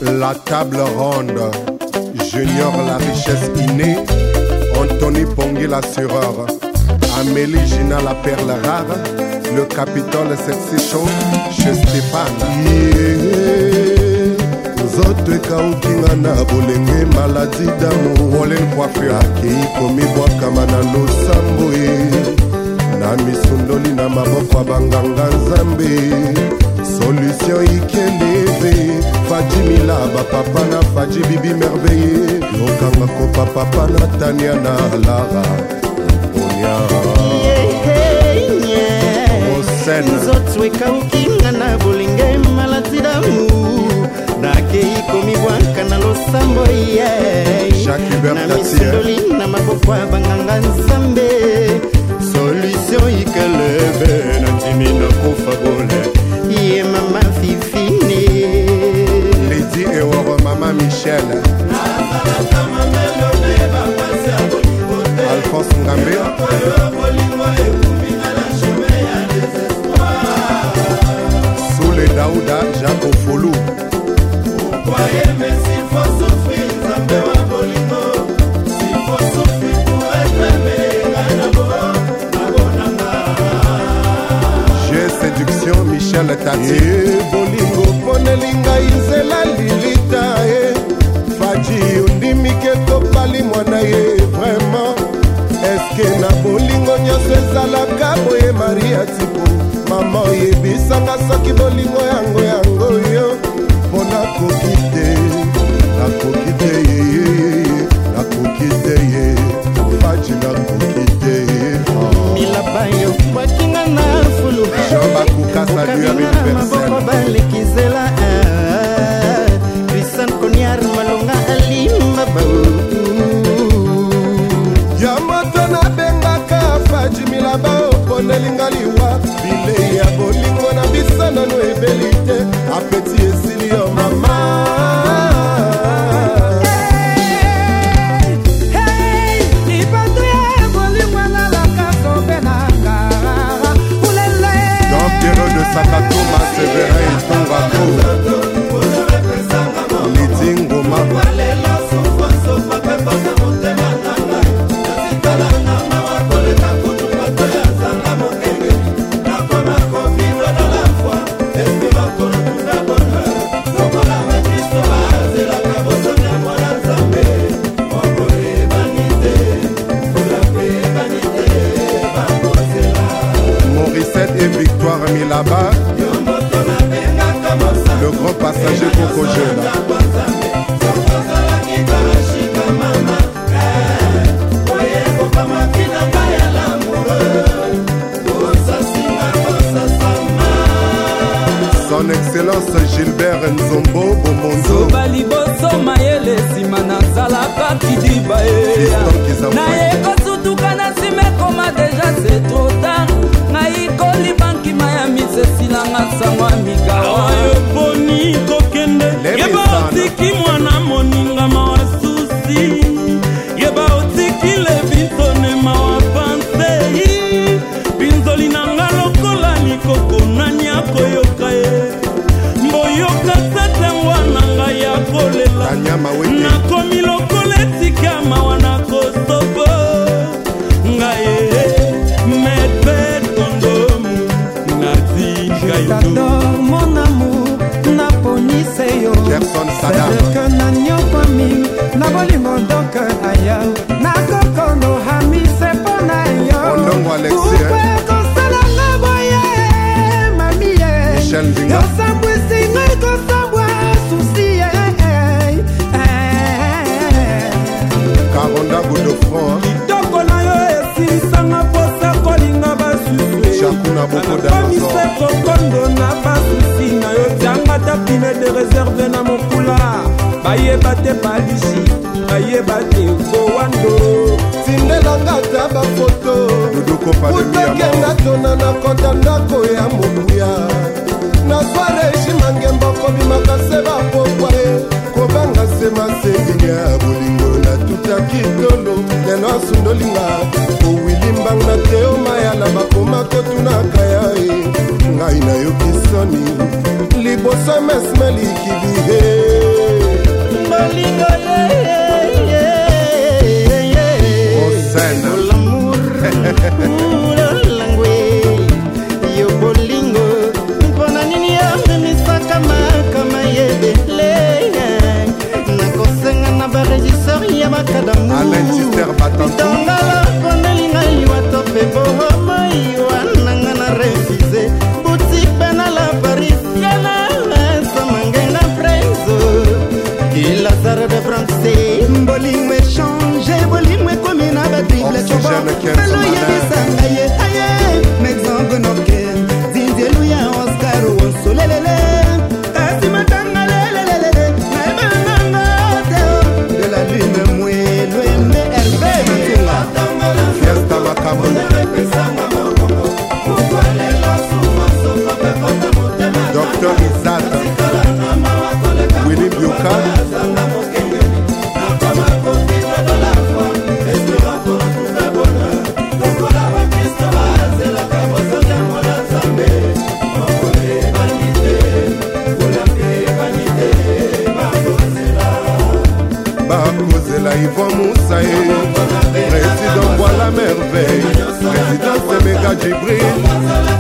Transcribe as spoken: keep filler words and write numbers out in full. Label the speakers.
Speaker 1: La table ronde, Junior la richesse innée, Anthony Pongi l'assureur, Amélie Gina la perle rare, le Capitole sexy show chez Stéphane. Zote kaukinga na bolenge maladie d'amour, Olen coiffure akei komi bwakama na losambo na misundoli na maboko banganga nzambe. Solution ikeleve Faji Milaba papa na Faji Bibi merveille Lokanga kopa papa na Tania na Lara Onya Osen
Speaker 2: Nzotweka ukinga na bolinge malati damu Nakei komi wanka na losambo
Speaker 1: Jacques Hubert
Speaker 2: na misindoli na maboko banganga nzambe. Solution ikeleve na timi na kofabole Yé mama Fifine
Speaker 1: Lady Eworo Mama Michel Alphonse Ngambe Soule Daouda Jacques Folou.
Speaker 3: Pourquoi aimer s'il faut souffrir? Nzambe wa bolingo s'il faut souffrir pour être aimé.
Speaker 1: Séduction Michel Tati
Speaker 4: bolingo ponelinga izela lilita e Faji undimike kopali mwana ye vraiment. Eske na bolingo nyonso ezalaka boye Maria tipo mama oyebisanga soki bolingo yango yango yo mpona koki te nakoki te ye nakoki te ye Faji nakoki te ye
Speaker 2: milaba yo bakinga na fulu
Speaker 1: Jean-Baptiste salut à l'universel
Speaker 2: balikizela Christian Konyar malonga alimba bau
Speaker 4: Yamoto na bengaka Faji Milaba oponelinga liwa bile ya bolingo na bisana no ebelite apeti esili yo mama.
Speaker 1: Sakatoma Severin Tongako Litingoma Milaba, le grand passager Coco Jeune. Son Excellence Gilbert Nzombo Bomonzo
Speaker 5: Baliboso mayele simana zalaka kidiba naye kosutuka na sime koma deja c'est trop tard ngai kolibanki mayami sesilanga sangwa mikawa
Speaker 3: poni kokende yeba otiki mwana moninga mawa susi yeba otiki le bintone mawa pansei binzoli nanga lokola likoko nani akoyoka ye mboyoka satengwa nanga ya kolela nakomi lokola etika mawa na kosobo ngaye
Speaker 6: j'adore mon amour na ponise yo
Speaker 1: Gerson Sadam
Speaker 6: que na nyokwami na bolingo donc aya na kokono hami se pona yo
Speaker 1: Ondongo Alexis
Speaker 6: kosalanga boye mami ye
Speaker 1: Michel Zinga
Speaker 6: yosambwisi ngai kosambwa susi
Speaker 1: Karonda Godofron
Speaker 3: kitoko na yo esilisanga posa kolinga basusu
Speaker 1: Chakuna Boko
Speaker 3: Damoso kondo na basusi na yo tianga tapine de réserve na mokula bayeba te balisi bayeba te kowando
Speaker 4: tindelanga ta bafoto utokenda tona na konta ndako ya mobuya na sware shimangembo kobimaka se bapokwa e kobanga se masengeli ya bolingo na tuta kitolo lelo asundolinga owilimbang na teo mayala bakoma kotunaka ya e ngai na yo kisoni liboso mesmelikibihe
Speaker 2: bolingo l'amour langwe yo bolingo mpona nini yomemisaka makama yebele nakosenga na baregisseur ya bakadamuitongala ponelinga liwa to mpe bohomoiwa nanga na refuse butipe na la parisiana samangenga preso ilazare de francais bolingo echange bolingo ekomi na badrible alo yebisanga ye aye mexemple noke zinzelu ya oscar wosolelele kasi matanga lelelele naebanganga teo de la lune mwelo embe herbe matunga
Speaker 1: fiesta makambo docteur Izata Winnie Biuka bakozela Yvon Moussae président Bois la merveille président Semega Djibril